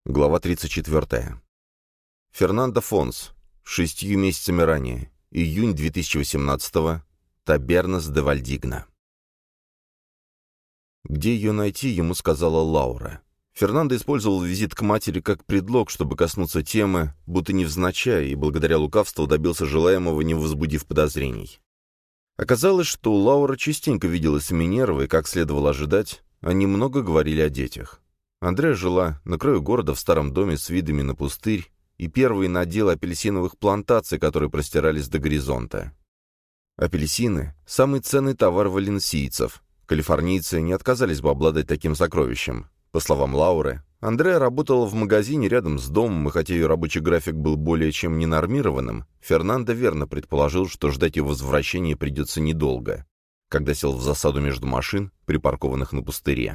Глава 34. Фернандо Фонс. 6 месяцами ранее. Июнь 2018-го. Табернас де Вальдигна. Где ее найти, ему сказала Лаура. Фернандо использовал визит к матери как предлог, чтобы коснуться темы, будто невзначай, и благодаря лукавству добился желаемого, не возбудив подозрений. Оказалось, что Лаура частенько виделась с Минервой, как следовало ожидать, они много говорили о детях. Андреа жила на краю города в старом доме с видами на пустырь и первый надел апельсиновых плантаций, которые простирались до горизонта. Апельсины – самый ценный товар валенсийцев. Калифорнийцы не отказались бы обладать таким сокровищем. По словам Лауры, Андреа работала в магазине рядом с домом, и хотя ее рабочий график был более чем ненормированным, Фернандо верно предположил, что ждать ее возвращения придется недолго, когда сел в засаду между машин, припаркованных на пустыре.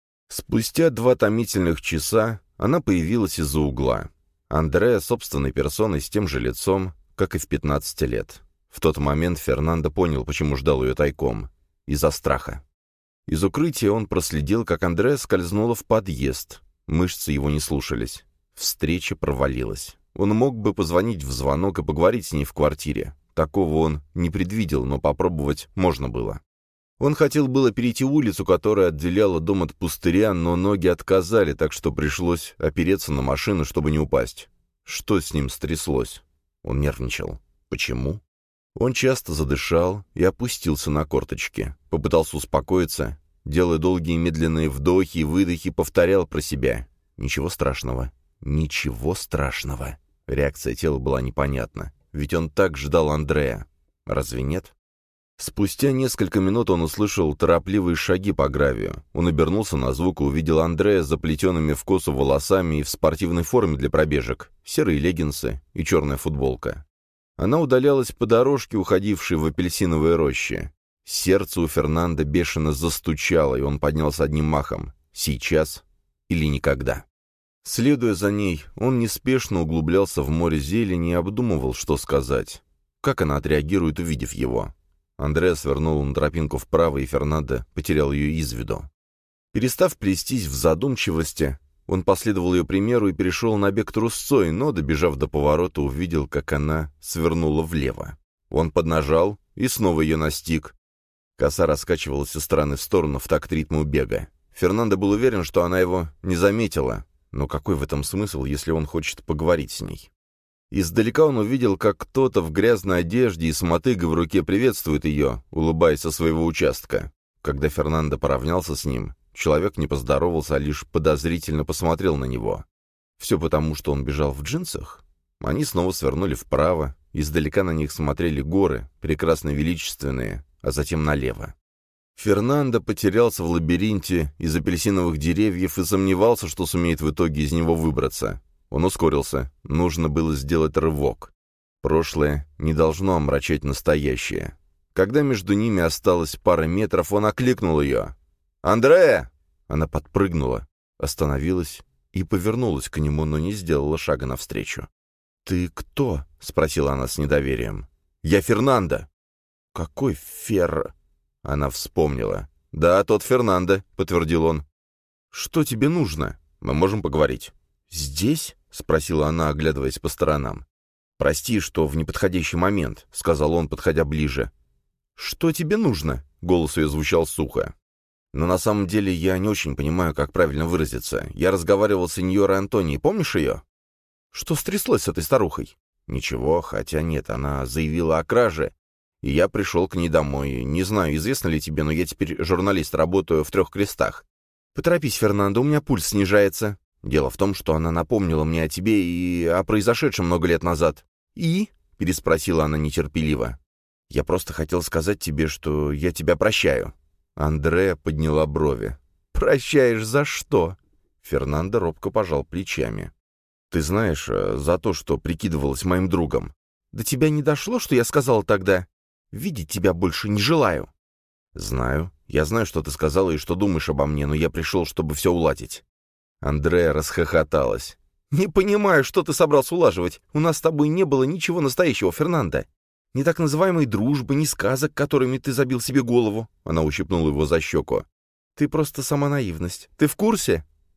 Спустя 2 томительных часа она появилась из-за угла. Андреа собственной персоной с тем же лицом, как и в 15 лет. В тот момент Фернандо понял, почему ждал ее тайком. Из-за страха. Из укрытия он проследил, как Андреа скользнула в подъезд. Мышцы его не слушались. Встреча провалилась. Он мог бы позвонить в звонок и поговорить с ней в квартире. Такого он не предвидел, но попробовать можно было. Он хотел было перейти улицу, которая отделяла дом от пустыря, но ноги отказали, так что пришлось опереться на машину, чтобы не упасть. Что с ним стряслось? Он нервничал. Почему? Он часто задышал и опустился на корточки. Попытался успокоиться, делая долгие медленные вдохи и выдохи, повторял про себя. Ничего страшного. Ничего страшного. Реакция тела была непонятна. Ведь он так ждал Андреа. Разве нет? Спустя несколько минут он услышал торопливые шаги по гравию. Он обернулся на звук и увидел Андреа с заплетенными в косу волосами и в спортивной форме для пробежек, серые леггинсы и черная футболка. Она удалялась по дорожке, уходившей в апельсиновые рощи. Сердце у Фернандо бешено застучало, и он поднялся одним махом. Сейчас или никогда. Следуя за ней, он неспешно углублялся в море зелени и обдумывал, что сказать. Как она отреагирует, увидев его? Андреа свернул на тропинку вправо, и Фернандо потерял ее из виду. Перестав плестись в задумчивости, он последовал ее примеру и перешел на бег трусцой, но, добежав до поворота, увидел, как она свернула влево. Он поднажал и снова ее настиг. Коса раскачивалась из стороны в сторону в такт ритму бега. Фернандо был уверен, что она его не заметила, но какой в этом смысл, если он хочет поговорить с ней? Издалека он увидел, как кто-то в грязной одежде и с мотыгой в руке приветствует ее, улыбаясь со своего участка. Когда Фернандо поравнялся с ним, человек не поздоровался, а лишь подозрительно посмотрел на него. Все потому, что он бежал в джинсах? Они снова свернули вправо, издалека на них смотрели горы, прекрасно величественные, а затем налево. Фернандо потерялся в лабиринте из апельсиновых деревьев и сомневался, что сумеет в итоге из него выбраться. Он ускорился. Нужно было сделать рывок. Прошлое не должно омрачать настоящее. Когда между ними осталось пара метров, он окликнул ее. «Андреа!» Она подпрыгнула, остановилась и повернулась к нему, но не сделала шага навстречу. «Ты кто?» — спросила она с недоверием. «Я Фернандо». «Какой Фер...» Она вспомнила. «Да, тот Фернандо», — подтвердил он. «Что тебе нужно? Мы можем поговорить». «Здесь?» — спросила она, оглядываясь по сторонам. «Прости, что в неподходящий момент», — сказал он, подходя ближе. «Что тебе нужно?» — голос ее звучал сухо. «Но на самом деле я не очень понимаю, как правильно выразиться. Я разговаривал с сеньорой Антонией, помнишь ее?» «Что стряслось с этой старухой?» «Ничего, хотя нет, она заявила о краже, и я пришел к ней домой. Не знаю, известно ли тебе, но я теперь журналист, работаю в 3 крестах». «Поторопись, Фернандо, у меня пульс снижается». «Дело в том, что она напомнила мне о тебе и о произошедшем много лет назад». «И?» — переспросила она нетерпеливо. «Я просто хотел сказать тебе, что я тебя прощаю». Андреа подняла брови. «Прощаешь за что?» Фернандо робко пожал плечами. «Ты знаешь, за то, что прикидывалась моим другом». «До тебя не дошло, что я сказала тогда? Видеть тебя больше не желаю». «Знаю. Я знаю, что ты сказала и что думаешь обо мне, но я пришел, чтобы все уладить». Андреа расхохоталась. «Не понимаю, что ты собрался улаживать. У нас с тобой не было ничего настоящего, Фернандо. Ни так называемой дружбы, ни сказок, которыми ты забил себе голову». Она ущипнула его за щеку. «Ты просто сама наивность. Ты в курсе?»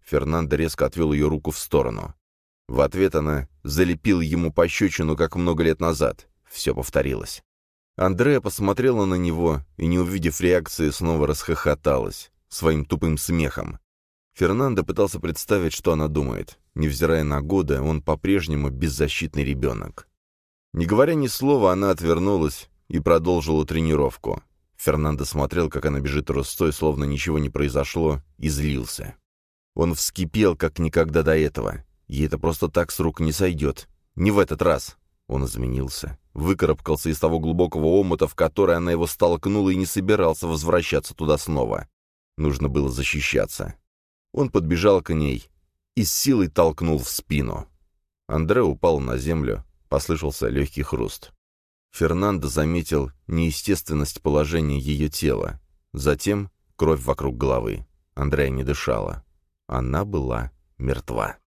Фернандо резко отвел ее руку в сторону. В ответ она залепила ему пощечину, как много лет назад. Все повторилось. Андреа посмотрела на него и, не увидев реакции, снова расхохоталась своим тупым смехом. Фернандо пытался представить, что она думает. Невзирая на годы, он по-прежнему беззащитный ребенок. Не говоря ни слова, она отвернулась и продолжила тренировку. Фернандо смотрел, как она бежит трусцой, словно ничего не произошло, и злился. Он вскипел, как никогда до этого. Ей это просто так с рук не сойдет. Не в этот раз. Он изменился. Выкарабкался из того глубокого омута, в который она его столкнула, и не собирался возвращаться туда снова. Нужно было защищаться. Он подбежал к ней и с силой толкнул в спину. Андре упал на землю, послышался легкий хруст. Фернандо заметил неестественность положения ее тела. Затем кровь вокруг головы. Андреа не дышала. Она была мертва.